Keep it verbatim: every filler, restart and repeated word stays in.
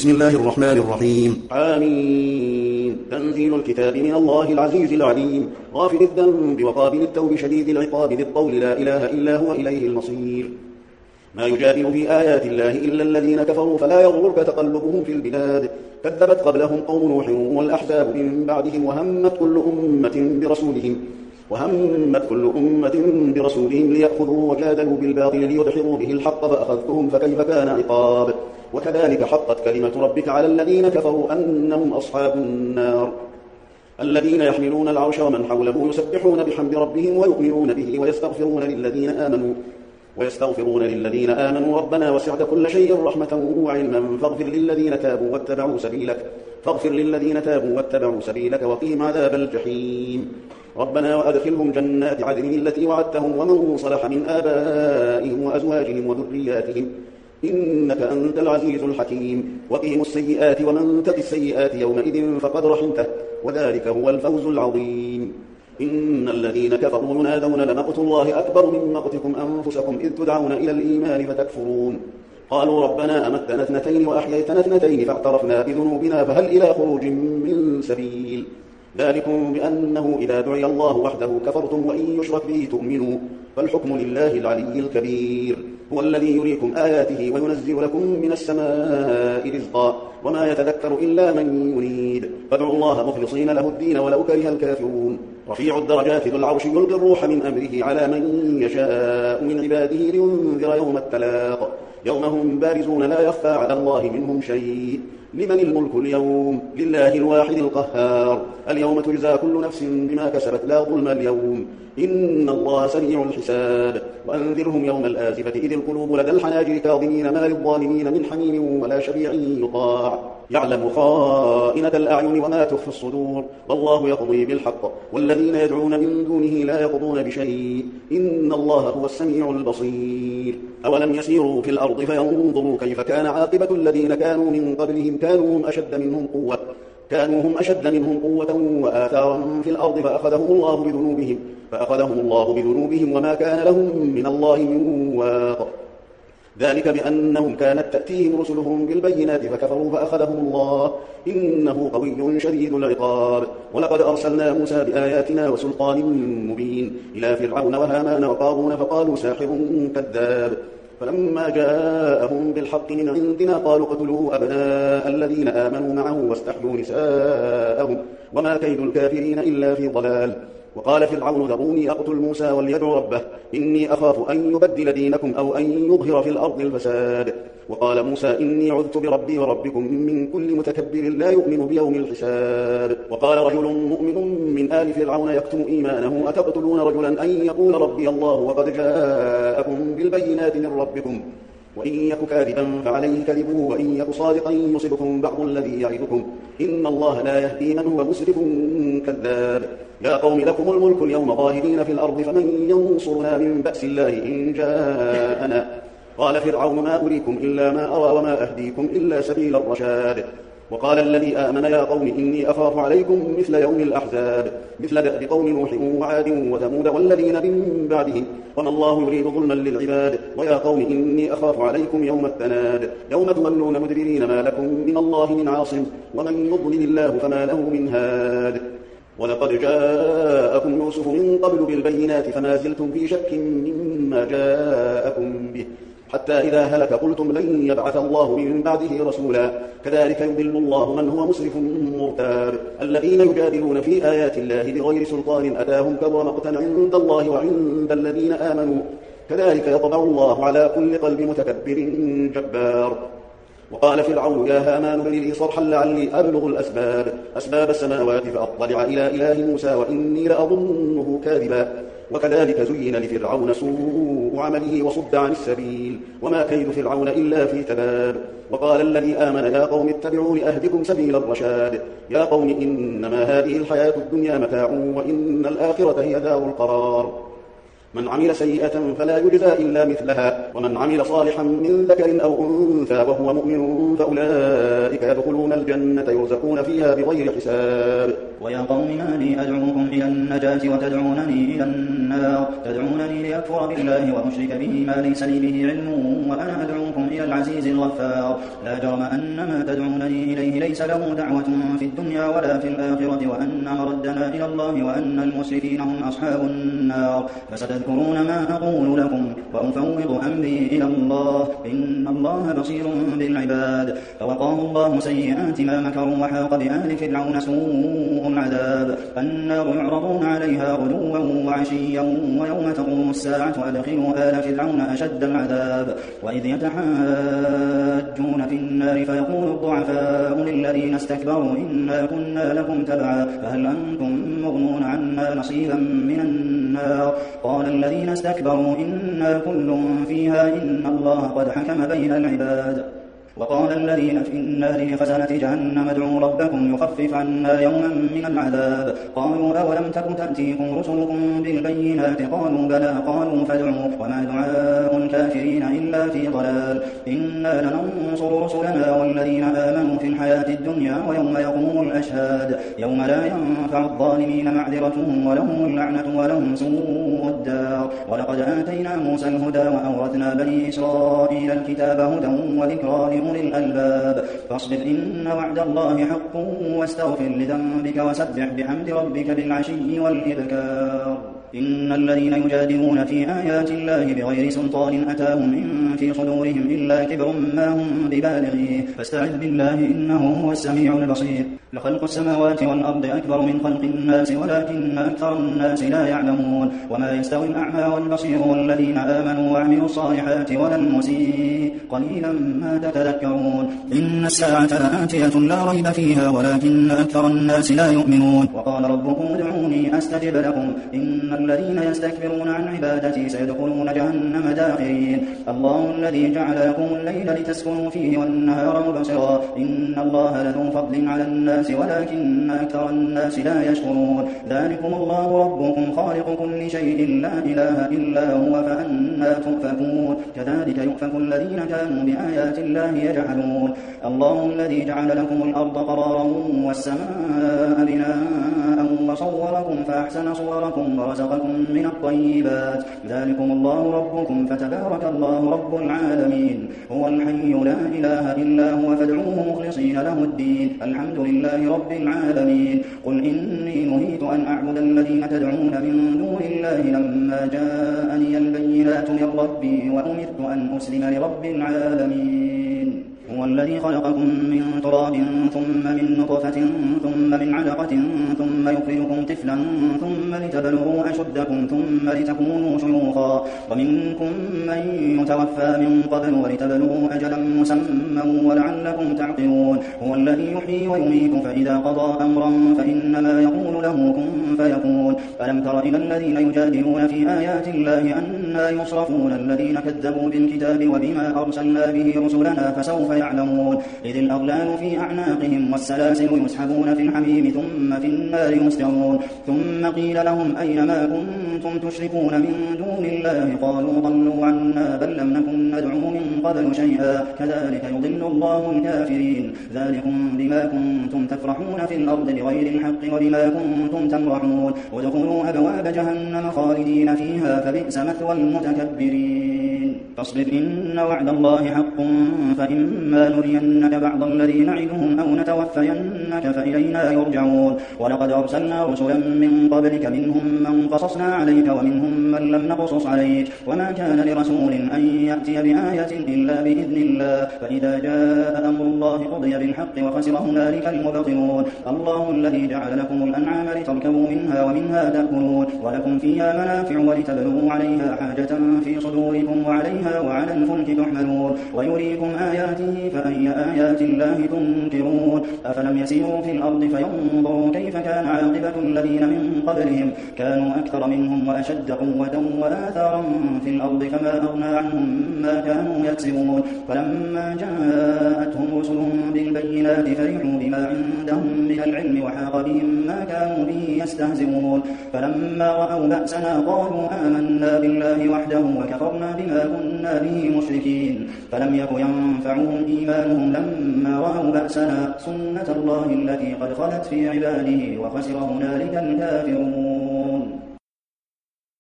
بسم الله الرحمن الرحيم. آمين. تنزيل الكتاب من الله العزيز العليم، غافر الذنب وقابل التوب شديد العقاب ذي الطول لا إله إلا هو إليه المصير. ما يجادل في آيات الله إلا الذين كفروا فلا يغرك تقلبهم في البلاد. كذبت قبلهم قوم نوح والأحزاب من بعدهم وهمت كل أمة برسولهم وهمت كل أمة برسولهم ليأخذوا وجادلوا بالباطل ليدحضوا به الحق فأخذتهم فكيف كان عقاب. وكذلك حقت كلمة ربك على الذين كفروا أنهم أصحاب النار. الذين يحملون العرش ومن حوله يسبحون بحمد ربهم ويؤمنون به ويستغفرون للذين آمنوا ويستغفرون للذين آمنوا ربنا وسعت كل شيء رحمة وعلما فاغفر للذين تابوا واتبعوا سبيلك فاغفر للذين تابوا واتبعوا سبيلك وقهم عذاب الجحيم. ربنا وأدخلهم جنات عدن التي وعدتهم ومن صلح من آبائهم وأزواجهم وذرياتهم إنك أنت العزيز الحكيم. وقهم السيئات ومن تق السيئات يومئذ فقد رحمته وذلك هو الفوز العظيم. إن الذين كفروا ينادون لمقت الله أكبر من مقتكم أنفسكم إذ تدعون إلى الإيمان فتكفرون. قالوا ربنا أمتنا اثنتين وأحييتنا اثنتين فاعترفنا بذنوبنا فهل إلى خروج من سبيل. ذلكم بأنه إذا دعي الله وحده كفرتم وإن يشرك به تؤمنوا فالحكم لله العلي الكبير. هو الذي يريكم آياته وينزل لكم من السماء رزقا وما يتذكر إلا من يريد فادعوا الله مخلصين له الدين ولو كره الكافرون. رفيع الدرجات ذو العرش يلقي الروح من أمره على من يشاء من عباده لينذر يوم التلاق يوم هم بارزون لا يخفى على الله منهم شيء. لمن الملك اليوم؟ لله الواحد القهار. اليوم تجزى كل نفس بما كسبت لا ظلم اليوم إن الله سريع الحساب. وأنذرهم يوم الآزفة إذ القلوب لدى الحناجر كاظمين ما للظالمين من حميم ولا شفيع يطاع يعلم خائنة الأعين وما تخفي الصدور والله يقضي بالحق والذين يدعون من دونه لا يقضون بشيء إن الله هو السميع البصير. أولم يسيروا في الأرض فينظروا كيف كان عاقبة الذين كانوا من قبلهم كانوا هم أشد منهم قوة كانوا هم أشد منهم قوة وآثارا في الأرض فأخذهم الله بذنوبهم فأخذهم الله بذنوبهم وما كان لهم من الله من واق. ذلك بأنهم كانت تأتيهم رسلهم بالبينات فكفروا فأخذهم الله إنه قوي شديد العقاب. ولقد أرسلنا موسى بآياتنا وسلطان مبين إلى فرعون وهامان وقارون فقالوا ساحر كذاب فلما جاءهم بالحق من عندنا قالوا اقتلوا أبناء الذين آمنوا معه واستحيوا نساءهم وما كيد الكافرين إلا في ضلال. وقال فرعون ذروني أقتل موسى وليدع ربه إني أخاف أن يبدل دينكم أو أن يظهر في الأرض الفساد. وقال موسى إني عذت بربي وربكم من كل متكبر لا يؤمن بيوم الحساب. وقال رجل مؤمن من آل فرعون يكتم إيمانه أتقتلون رجلا أن يقول ربي الله وقد جاءكم بالبينات من ربكم وإن يك كاذبا فعليه كذبه وإن يك صادقا يصبكم بعض الذي يعدكم إن الله لا يهدي من هو مسرف كذاب. يا قوم لكم الملك اليوم ظاهرين في الأرض فمن ينصرنا من بأس الله إن جاءنا. قال فرعون ما أريكم إلا ما أرى وما أهديكم إلا سبيل الرشاد. وقال الذي آمن يا قوم إني أخاف عليكم مثل يوم الأحزاب مثل دأب قوم نوح وعاد وثمود والذين من بعدهم وما الله يريد ظلما للعباد. ويا قوم إني أخاف عليكم يوم التناد يوم تولون مدبرين ما لكم من الله من عاصم ومن يضلل الله فما له من هاد. ولقد جاءكم يوسف من قبل بالبينات فما زلتم في شك مما جاءكم به حتى إذا هلك قلتم لن يبعث الله من بعده رسولا كذلك يضل الله من هو مسرف مرتاب. الذين يجادلون في آيات الله بغير سلطان أتاهم كبر مقتا عند الله وعند الذين آمنوا كذلك يطبع الله على كل قلب متكبر جبار. وقال فرعون يا هامان ابن لي صرحا لعلي أبلغ الأسباب أسباب السماوات فأطلع إلى إله موسى وإني لأظنه كاذبا. وكذلك زين لفرعون سوء عمله وصد عن السبيل وما كيد فرعون إلا في تباب. وقال الذي آمن يا قوم اتبعوا لأهدكم سبيل الرشاد. يا قوم إنما هذه الحياة الدنيا متاع وإن الآخرة هي دار القرار. من عمل سيئة فلا يجزى إلا مثلها ومن عمل صالحا من ذكر أو أنثى وهو مؤمن فأولئك يدخلون الجنة يرزقون فيها بغير حساب. ويا قوم ما لي أدعوكم إلى النجاة وتدعونني إلى النار تدعونني لأكفر بالله وأشرك به ما ليس لي به علم وأنا أدعوكم إلى العزيز الغفار. لا جرم أن ما تدعونني إليه ليس له دعوة في الدنيا ولا في الآخرة وأن مردنا إلى الله وأن المسرفين هم أصحاب النار. فستذكرون ما أقول لكم وأفوض أمري إلى الله إن الله بصير بالعباد. فوقاه الله سيئات ما مكروا وحاق بآل فرعون سوء العذاب. النار يعرضون عليها غدوا وعشيا ويوم تقوم الساعة أدخلوا آل فرعون أشد العذاب. وإذ يتحاجون في النار فيقول الضعفاء للذين استكبروا إنا كنا لكم تبعا فهل أنتم مغنون عنا نصيبا من النار. قال الذين استكبروا إنا كل فيها إن الله قد حكم بين العباد. وقال الذين في النار لخزنة جهنم ادعوا ربكم يخفف عنا يوما من العذاب. قالوا أولم تك تأتيكم رسلكم بالبينات قالوا بلى قالوا فادعوا وما دعاء الكافرين إلا في ضلال. إنا لننصر رسلنا والذين آمنوا في الحياة الدنيا ويوم يقوم الأشهاد يوم لا ينفع الظالمين معذرتهم ولهم اللعنة ولهم سوء الدار. ولقد آتينا موسى الهدى وأورثنا بني إسرائيل الكتاب هدى وذكرى لأولي الألباب. فاصبر إن وعد الله حق واستغفر لذنبك وسبح بحمد ربك بالعشي والإبكار. إن الذين يجادلون في آيات الله بغير سلطان أتاهم إن في صدورهم إلا كبر ما هم ببالغيه فاستعذ بالله إنه هو السميع البصير. لخلق السماوات والأرض أكبر من خلق الناس ولكن أكثر الناس لا يعلمون. وما يستوي الأعمى والبصير والذين آمنوا وعملوا الصالحات ولا المسيء قليلا ما تتذكرون. إن الساعة لآتية لا ريب فيها ولكن أكثر الناس لا يؤمنون. وقال ربكم ادعوني أستجب لكم إن الذين يستكبرون عن عبادتي سيدخلون جهنم داخرين. الله الذي جعل لكم الليل لتسكنوا فيه والنهار مبصرا إن الله لذو فضل على الناس ولكن أكثر الناس لا يشكرون. ذلكم الله ربكم خالق كل شيء لا إله إلا هو فأنا تؤفكون. كذلك يؤفك الذين كانوا بآيات الله يجحدون. الله الذي جعل لكم الأرض قرارا والسماء بناء وصوركم فأحسن صوركم ورزقكم من الطيبات. ذلكم الله ربكم فتبارك الله رب العالمين. هو الحي لا إله إلا هو فادعوه مخلصين له الدين الحمد لله رب العالمين. قل إني نهيت أن أعبد الذين تدعون من دون الله لما جاءني البينات من ربي وأمرت أن أسلم لرب العالمين. هو الذي خلقكم من تراب ثم من نطفة ثم من علقة ثم يخرجكم طفلا ثم لتبلغوا أشدكم ثم لتكونوا شيوخا ومنكم من يتوفى من قبل ولتبلغوا أجلا مسمى ولعلكم تعقلون. هو الذي يحيي ويميت فإذا قضى أمرا فإنما يقول له كن فيكون. ألم تر إلى الذين يجادلون في آيات الله أنى يصرفون الذين كذبوا بالكتاب وبما أرسلنا به رسلنا فسوف يعلمون. إذ الأغلال في أعناقهم والسلاسل يسحبون في الحميم ثم في النار يسجرون. ثم قيل لهم أين ما كنتم تشركون من دون الله قالوا ضلوا عنا بل لم نكن ندعو من قبل شيئا كذلك يضل الله الكافرين. ذلكم بما كنتم تفرحون في الأرض بغير الحق وبما كنتم تمرحون. ودخلوا أبواب جهنم خالدين فيها فبئس مثوى المتكبرين. فاصبر إن وعد الله حق فإما نرينك بعض الذي نعدهم أو نتوفينك فإلينا يرجعون. ولقد أرسلنا رسلا من قبلك منهم من قصصنا عليك ومنهم من لم نقصص عليك وما كان لرسول أن يأتي بآية إلا بإذن الله فإذا جاء أمر الله قضي بالحق وخسر هنالك المبطلون. الله الذي جعل لكم الأنعام لتركبوا منها ومنها تأكلون ولكم فيها منافع ولتبلغوا عليها حاجة في صدوركم وعلى عليها وعلى الفلك تحملون ويريكم آياته فأي آيات الله تنكرون أفلم يسيروا في الأرض فينظروا كيف كان عاقبة الذين من قبلهم كانوا أكثر منهم وأشد قوة وآثارا في الأرض فما أغنى عنهم ما كانوا يكسبون فلما جاءتهم رسلهم بالبينات فرحوا بما عندهم من العلم وحاق بهم ما كانوا به يستهزئون فلما رأوا بأسنا قالوا آمنا بالله وحده وكفرنا بما كنا به مشركين فلم يك ينفعهم إيمانهم لما رأوا بأسنا سنة الله التي قد خلت في عباده وخسر هنالك الكافرون.